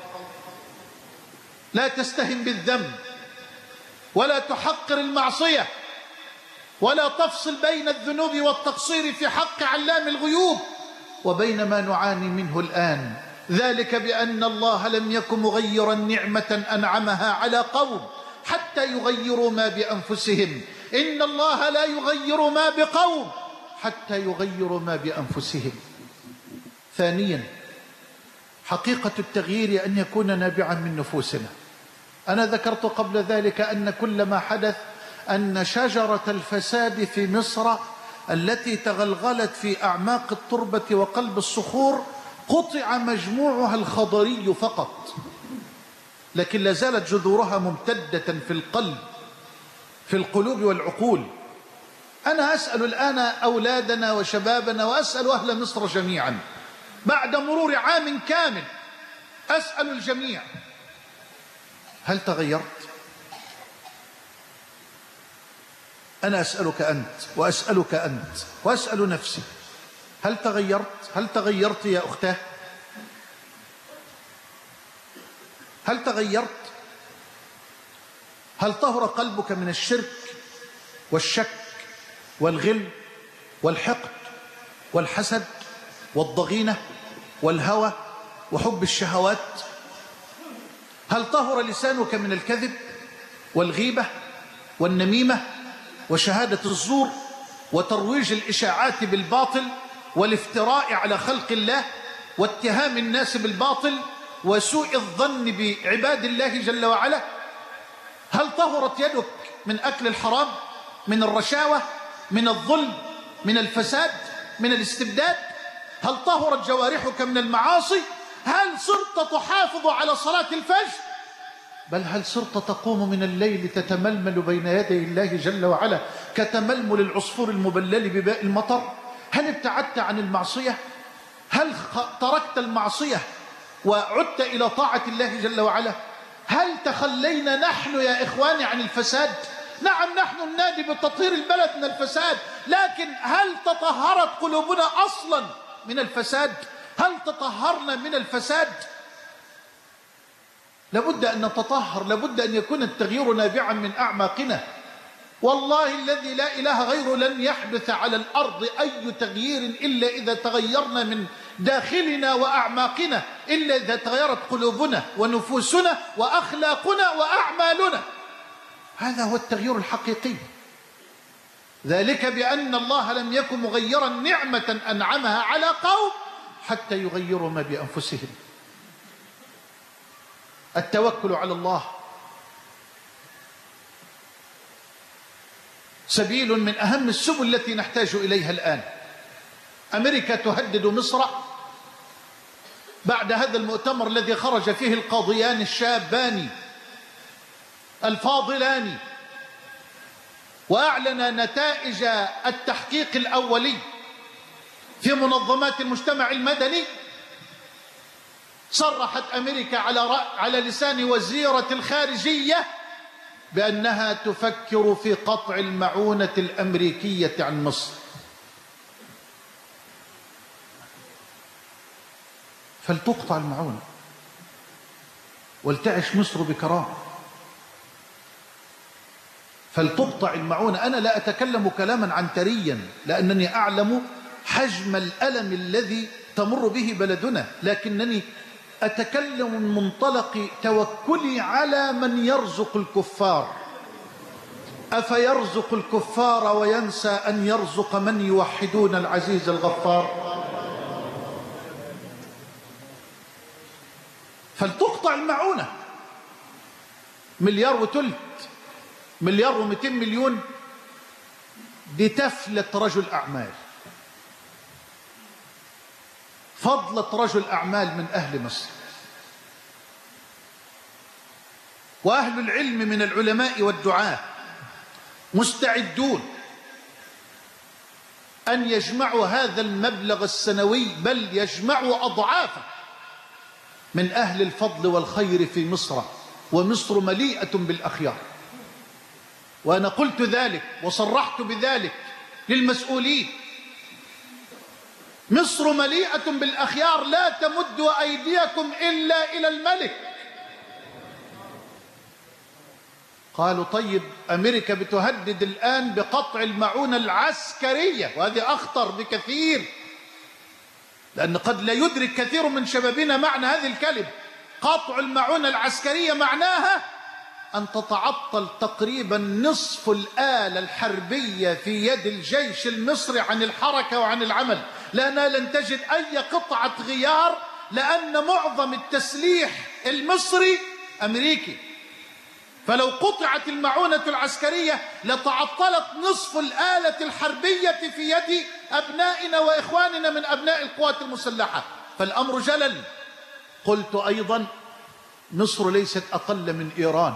لا تستهن بالذنب، ولا تحقر المعصية، ولا تفصل بين الذنوب والتقصير في حق علام الغيوب وبين ما نعاني منه الآن. ذلك بأن الله لم يكن مغيرا نعمة أنعمها على قوم حتى يغيروا ما بأنفسهم. إن الله لا يغير ما بقوم حتى يغيروا ما بأنفسهم. ثانيا، حقيقة التغيير أن يكون نابعا من نفوسنا. أنا ذكرت قبل ذلك أن كل ما حدث أن شجرة الفساد في مصر التي تغلغلت في أعماق التربة وقلب الصخور قطع مجموعها الخضري فقط، لكن لا زالت جذورها ممتدة في القلب، في القلوب والعقول. أنا أسأل الآن أولادنا وشبابنا، وأسأل أهل مصر جميعا بعد مرور عام كامل، أسأل الجميع: هل تغيرت؟ أنا أسألك أنت، وأسألك أنت، وأسأل نفسي: هل تغيرت؟ هل تغيرت يا أختاه؟ هل تغيرت؟ هل طهر قلبك من الشرك والشك والغل والحقد والحسد والضغينة والهوى وحب الشهوات؟ هل طهر لسانك من الكذب والغيبة والنميمة وشهادة الزور وترويج الإشاعات بالباطل والافتراء على خلق الله واتهام الناس بالباطل وسوء الظن بعباد الله جل وعلا؟ هل طهرت يدك من أكل الحرام، من الرشاوة، من الظلم، من الفساد، من الاستبداد؟ هل طهرت جوارحك من المعاصي؟ هل صرت تحافظ على صلاة الفجر؟ بل هل صرت تقوم من الليل تتململ بين يدي الله جل وعلا كتململ العصفور المبلل بباء المطر؟ هل ابتعدت عن المعصية؟ هل تركت المعصية وعدت إلى طاعة الله جل وعلا؟ هل تخلينا نحن يا إخواني عن الفساد؟ نعم، نحن ننادي بتطهير البلد من الفساد، لكن هل تطهرت قلوبنا أصلا من الفساد؟ هل تطهرنا من الفساد؟ لابد أن نتطهر، لابد أن يكون التغيير نابعا من أعماقنا. والله الذي لا إله غيره لن يحدث على الأرض أي تغيير إلا إذا تغيرنا من داخلنا وأعماقنا، إلا إذا تغيرت قلوبنا ونفوسنا وأخلاقنا وأعمالنا. هذا هو التغيير الحقيقي. ذلك بأن الله لم يكن مغيرا نعمة أنعمها على قوم حتى يغيروا ما بأنفسهم. التوكل على الله سبيل من أهم السبل التي نحتاج إليها الآن. أمريكا تهدد مصر بعد هذا المؤتمر الذي خرج فيه القاضيان الشابان الفاضلان وأعلن نتائج التحقيق الأولي في منظمات المجتمع المدني. صرحت أمريكا على لسان وزيرة الخارجية بأنها تفكر في قطع المعونة الأمريكية عن مصر. فلتقطع المعونة ولتعش مصر بكرامة. فلتقطع المعونة. أنا لا أتكلم كلاما عنتريا لأنني أعلم حجم الألم الذي تمر به بلدنا، لكنني أتكلم من منطلق توكلي على من يرزق الكفار. أفيرزق الكفار وينسى أن يرزق من يوحدون العزيز الغفار؟ فلتقطع المعونة. 1.3 مليار و200 مليون دي تفلة رجل أعمال، فضلة رجل أعمال من أهل مصر. وأهل العلم من العلماء والدعاة مستعدون أن يجمعوا هذا المبلغ السنوي، بل يجمعوا أضعافه من أهل الفضل والخير في مصر ومصر مليئة بالأخيار. وأنا قلت ذلك وصرحت بذلك للمسؤولين. مصر مليئة بالأخيار، لا تمدوا أيديكم إلا إلى الملك. قالوا طيب أمريكا بتهدد الآن بقطع المعونة العسكرية، وهذه أخطر بكثير، لأن قد لا يدرك كثير من شبابنا معنى هذه الكلمة. قطع المعونة العسكرية معناها أن تتعطل تقريبا نصف الآلة الحربية في يد الجيش المصري عن الحركة وعن العمل، لأنها لن تجد أي قطعة غيار، لأن معظم التسليح المصري أمريكي. فلو قطعت المعونة العسكرية لتعطلت نصف الآلة الحربية في يد أبنائنا وإخواننا من أبناء القوات المسلحة، فالأمر جلل. قلت أيضا مصر ليست أقل من إيران،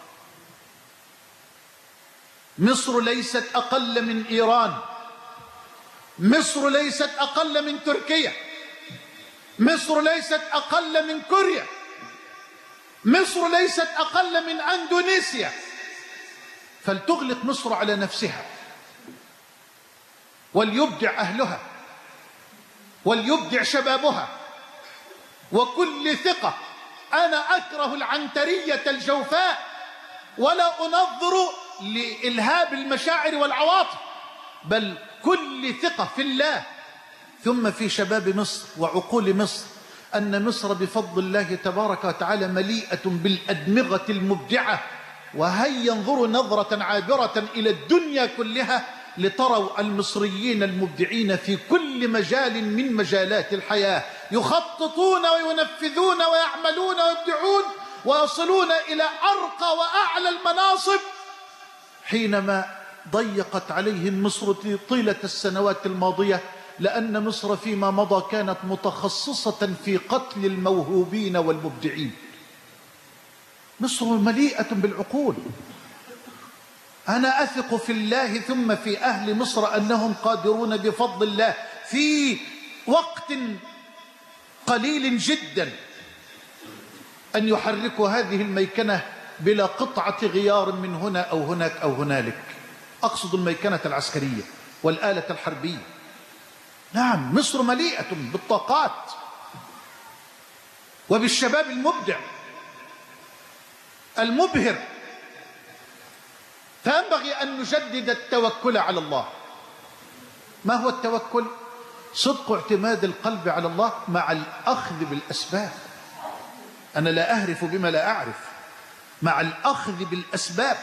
مصر ليست أقل من إيران، مصر ليست أقل من تركيا، مصر ليست أقل من كوريا، مصر ليست أقل من أندونيسيا. فلتغلق مصر على نفسها، وليبدع أهلها، وليبدع شبابها. وكل ثقة، أنا أكره العنترية الجوفاء، ولا أنظر لإلهاب المشاعر والعواطف، بل كل ثقة في الله ثم في شباب مصر وعقول مصر، أن مصر بفضل الله تبارك وتعالى مليئة بالأدمغة المبدعة. وهيا انظروا نظرة عابرة إلى الدنيا كلها لتروا المصريين المبدعين في كل مجال من مجالات الحياة، يخططون وينفذون ويعملون ويبدعون ويصلون إلى أرقى وأعلى المناصب. حينما ضيقت عليهم مصر طيلة السنوات الماضية، لأن مصر فيما مضى كانت متخصصة في قتل الموهوبين والمبدعين. مصر مليئة بالعقول. أنا أثق في الله ثم في أهل مصر أنهم قادرون بفضل الله في وقت قليل جدا أن يحركوا هذه الميكنة بلا قطعة غيار من هنا أو هناك أو هنالك. أقصد الميكنة العسكرية والآلة الحربية. نعم، مصر مليئة بالطاقات وبالشباب المبدع المبهر. فينبغي أن نجدد التوكل على الله. ما هو التوكل؟ صدق اعتماد القلب على الله مع الأخذ بالأسباب. أنا لا أهرف بما لا أعرف، مع الأخذ بالأسباب.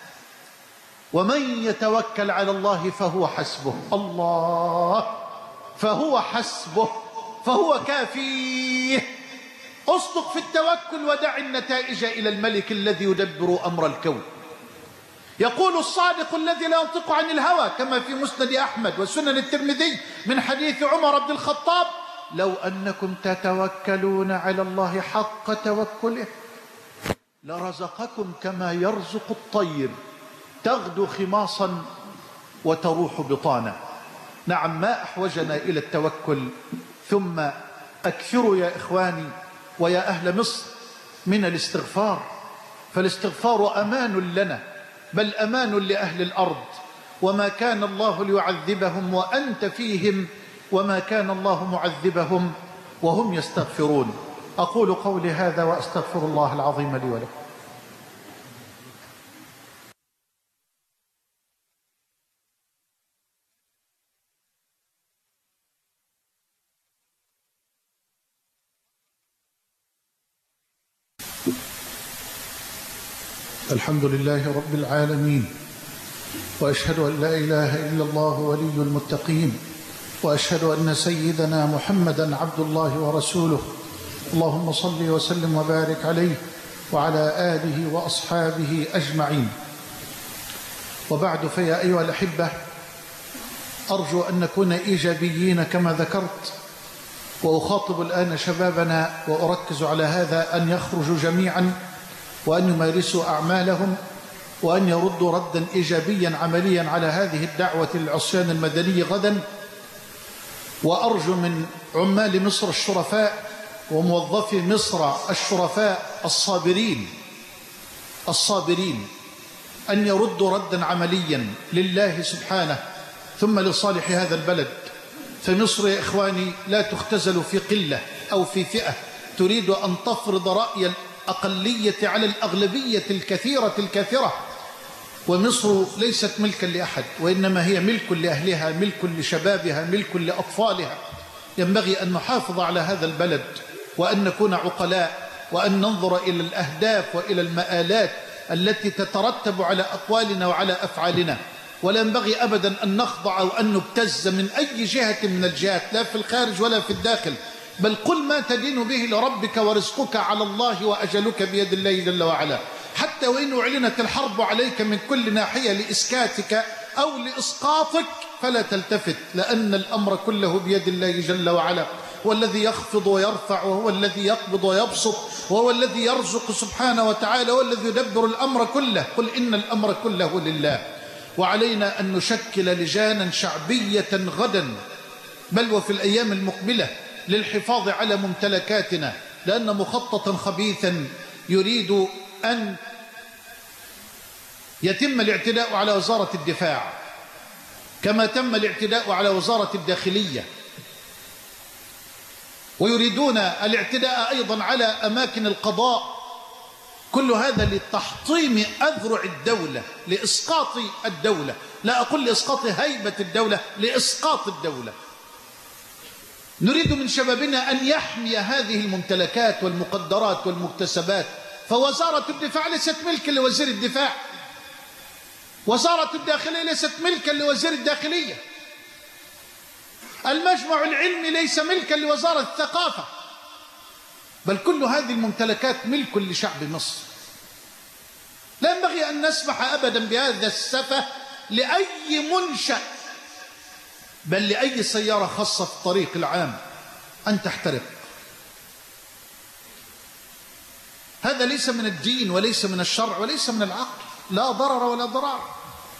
ومن يتوكل على الله فهو حسبه. الله، فهو حسبه، فهو كافيه. اصدق في التوكل ودع النتائج إلى الملك الذي يدبر أمر الكون. يقول الصادق الذي لا ينطق عن الهوى كما في مسند أحمد وسنن الترمذي من حديث عمر بن الخطاب: لو أنكم تتوكلون على الله حق توكله لرزقكم كما يرزق الطير تغدو خماصا وتروح بطانا. نعم، ما أحوجنا إلى التوكل. ثم أكثروا يا إخواني ويا أهل مصر من الاستغفار، فالاستغفار أمان لنا، بل أمان لأهل الأرض. وما كان الله ليعذبهم وأنت فيهم، وما كان الله معذبهم وهم يستغفرون. أقول قولي هذا وأستغفر الله العظيم لي ولكم. الحمد لله رب العالمين، وأشهد أن لا إله إلا الله ولي المتقين، وأشهد أن سيدنا محمدا عبد الله ورسوله. اللهم صل وسلم وبارك عليه وعلى آله وأصحابه أجمعين. وبعد، فيا أيها الأحبة، أرجو أن نكون إيجابيين كما ذكرت، وأخاطب الآن شبابنا وأركز على هذا، أن يخرجوا جميعا وأن يمارسوا أعمالهم وأن يردوا ردا إيجابيا عمليا على هذه الدعوة للعصيان المدني غدا. وأرجو من عمال مصر الشرفاء وموظفي مصر الشرفاء الصابرين الصابرين أن يردوا ردا عمليا لله سبحانه ثم لصالح هذا البلد. فمصر يا إخواني لا تختزل في قلة أو في فئة تريد أن تفرض رأي الأقلية على الأغلبية الكثيرة الكاثرة. ومصر ليست ملكا لأحد، وإنما هي ملك لأهلها، ملك لشبابها، ملك لأطفالها. ينبغي أن نحافظ على هذا البلد وأن نكون عقلاء وأن ننظر إلى الأهداف وإلى المآلات التي تترتب على أقوالنا وعلى أفعالنا. ولا ينبغي أبدا أن نخضع أو أن نبتز من أي جهة من الجهات، لا في الخارج ولا في الداخل، بل قل ما تدين به لربك ورزقك على الله وأجلك بيد الله جل وعلا. حتى وإن أعلنت الحرب عليك من كل ناحية لإسكاتك أو لإسقاطك فلا تلتفت، لأن الأمر كله بيد الله جل وعلا. هو الذي يخفض ويرفع، وهو الذي يقبض ويبسط، وهو الذي يرزق سبحانه وتعالى، وهو الذي يدبر الأمر كله. قل إن الأمر كله لله. وعلينا أن نشكل لجانا شعبية غدا بل وفي الأيام المقبلة للحفاظ على ممتلكاتنا، لأن مخططا خبيثا يريد أن يتم الاعتداء على وزارة الدفاع كما تم الاعتداء على وزارة الداخلية، ويريدون الاعتداء أيضا على أماكن القضاء. كل هذا لتحطيم أذرع الدولة، لإسقاط الدولة، لا أقول لإسقاط هيبة الدولة، لإسقاط الدولة. نريد من شبابنا أن يحمي هذه الممتلكات والمقدرات والمكتسبات. فوزارة الدفاع ليست ملكا لوزير الدفاع، وزارة الداخلية ليست ملكا لوزير الداخلية، المجمع العلمي ليس ملكا لوزارة الثقافة، بل كل هذه الممتلكات ملك لشعب مصر. لا ينبغي أن نسمح أبدا بهذا السفه لأي منشأ بل لأي سيارة خاصة في الطريق العام أن تحترق. هذا ليس من الدين وليس من الشرع وليس من العقل، لا ضرر ولا ضرار.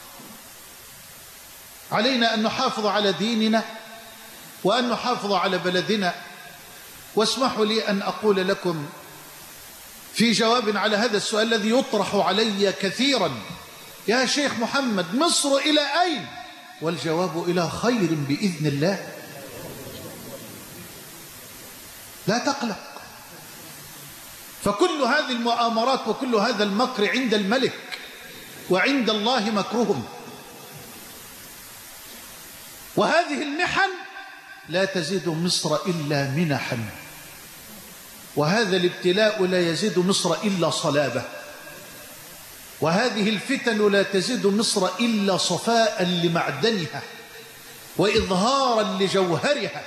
علينا أن نحافظ على ديننا وأن نحافظ على بلدنا. واسمحوا لي أن أقول لكم في جواب على هذا السؤال الذي يطرح علي كثيرا: يا شيخ محمد، مصر إلى أين؟ والجواب: إلى خير بإذن الله. لا تقلق، فكل هذه المؤامرات وكل هذا المكر عند الملك وعند الله مكرهم. وهذه المحن لا تزيد مصر إلا منحا، وهذا الابتلاء لا يزيد مصر إلا صلابة، وهذه الفتن لا تزيد مصر إلا صفاء لمعدنها وإظهارا لجوهرها.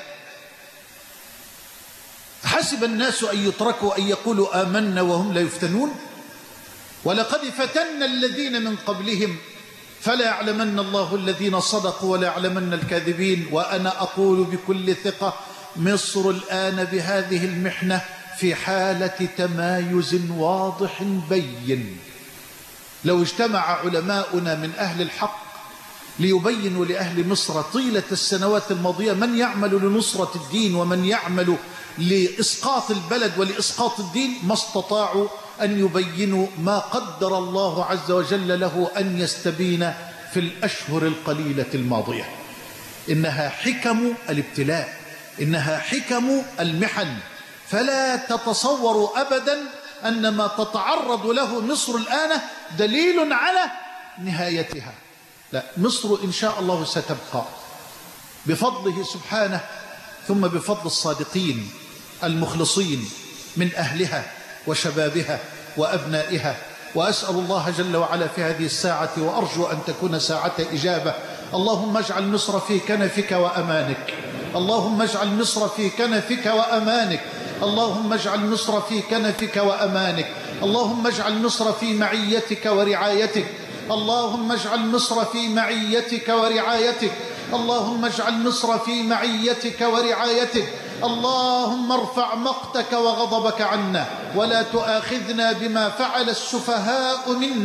حسب الناس أن يتركوا أن يقولوا آمنا وهم لا يفتنون؟ ولقد فتنا الذين من قبلهم فلا يعلمن الله الذين صدقوا ولا يعلمن الكاذبين. وأنا أقول بكل ثقة: مصر الآن بهذه المحنة في حالة تمايز واضح بين. لو اجتمع علماؤنا من أهل الحق ليبينوا لأهل مصر طيلة السنوات الماضية من يعمل لنصرة الدين ومن يعمل لإسقاط البلد ولإسقاط الدين، ما استطاعوا أن يبينوا ما قدر الله عز وجل له أن يستبين في الأشهر القليلة الماضية. إنها حكم الابتلاء، إنها حكم المحن. فلا تتصوروا أبدا أن ما تتعرض له مصر الآن دليل على نهايتها. لا، مصر إن شاء الله ستبقى بفضله سبحانه، ثم بفضل الصادقين المخلصين من أهلها وشبابها وأبنائها. وأسأل الله جل وعلا في هذه الساعة، وأرجو أن تكون ساعة إجابة: اللهم اجعل مصر في كنفك وأمانك، اللهم اجعل مصر في كنفك وأمانك، اللهم اجعل مصر في كنفك وأمانك، اللهم اجعل مصر في معيتك ورعايتك، اللهم اجعل مصر في معيتك ورعايتك، اللهم اجعل مصر في معيتك ورعايتك. اللهم ارفع مقتك وغضبك عنا، ولا تؤاخذنا بما فعل السفهاء منا،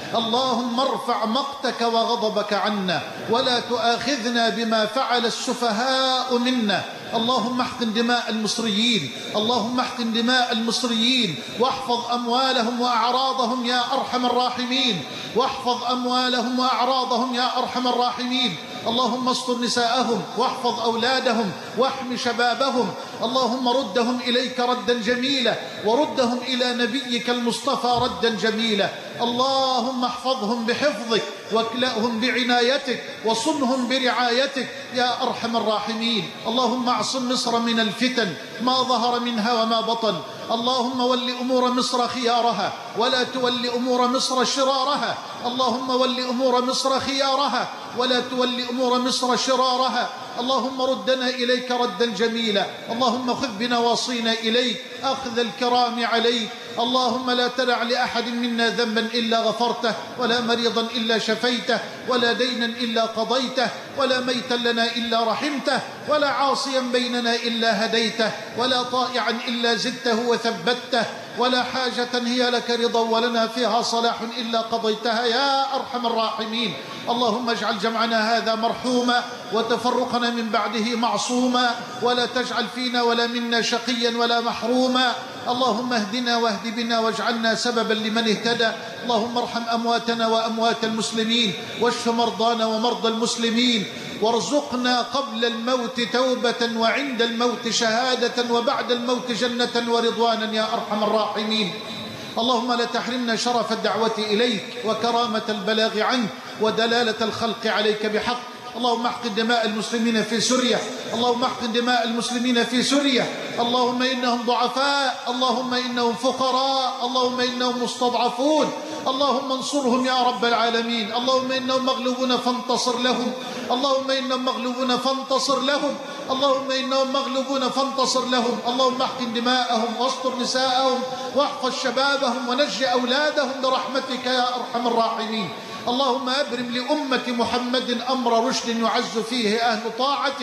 اللهم ارفع مقتك وغضبك عنا ولا تؤاخذنا بما فعل السفهاء منا. اللهم احقن دماء المصريين، اللهم احقن دماء المصريين واحفظ أموالهم وأعراضهم يا أرحم الراحمين، واحفظ أموالهم وأعراضهم يا أرحم الراحمين. اللهم استر نساءهم واحفظ أولادهم واحم شبابهم. اللهم ردهم إليك ردا جميلا وردهم إلى نبيك المصطفى ردا جميلا. اللهم احفظهم بحفظك واكلأهم بعنايتك وصنهم برعايتك يا أرحم الراحمين. اللهم اعصم مصر من الفتن ما ظهر منها وما بطن. اللهم ول أمور مصر خيارها ولا تول أمور مصر شرارها. اللهم ول أمور مصر خيارها ولا تول أمور مصر شرارها. اللهم ردنا إليك ردا جميلا. اللهم خذ بنواصينا إليك أخذ الكرام عليك. اللهم لا تدع لأحد منا ذنبا إلا غفرته ولا مريضا إلا شفيته ولا دينا إلا قضيته ولا ميتا لنا إلا رحمته ولا عاصيا بيننا إلا هديته ولا طائعا إلا زدته وثبته ولا حاجة هي لك رضا ولنا فيها صلاح إلا قضيتها يا أرحم الراحمين. اللهم اجعل جمعنا هذا مرحوما وتفرقنا من بعده معصوما ولا تجعل فينا ولا منا شقيا ولا محروما. اللهم اهدنا واهد بنا واجعلنا سببا لمن اهتدى. اللهم ارحم أمواتنا وأموات المسلمين واشف مرضانا ومرضى المسلمين وارزقنا قبل الموت توبة وعند الموت شهادة وبعد الموت جنة ورضوانا يا أرحم الراحمين. اللهم لا تحرمنا شرف الدعوة إليك وكرامة البلاغ عنك ودلالة الخلق عليك بحق. اللهم احقن دماء المسلمين في سوريا، اللهم احقن دماء المسلمين في سوريا. اللهم إنهم ضعفاء، اللهم إنهم فقراء، اللهم إنهم مستضعفون. اللهم انصرهم يا رب العالمين. اللهم إنهم مغلوبون فانتصر لهم، اللهم إنهم مغلوبون فانتصر لهم، اللهم إنهم مغلوبون فانتصر لهم. اللهم احقن دماءهم واستر نساءهم واحفظ شبابهم ونجي أولادهم برحمتك يا أرحم الراحمين. اللهم أبرم لأمة محمد أمر رشد يعز فيه أهل طاعتك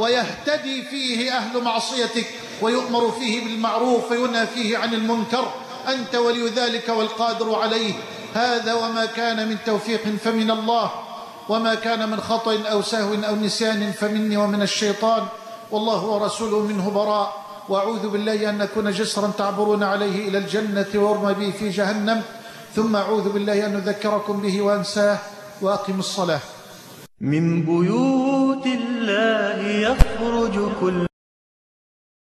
ويهتدي فيه أهل معصيتك ويؤمر فيه بالمعروف وينهى فيه عن المنكر. أنت ولي ذلك والقادر عليه. هذا وما كان من توفيق فمن الله وما كان من خطأ أو سهو أو نسيان فمني ومن الشيطان والله ورسوله منه براء. وأعوذ بالله أن نكون جسرا تعبرون عليه إلى الجنة وارمى به في جهنم. ثم أعوذ بالله أن أذكركم به وأنساه وأقم الصلاة. من بيوت الله يخرج كل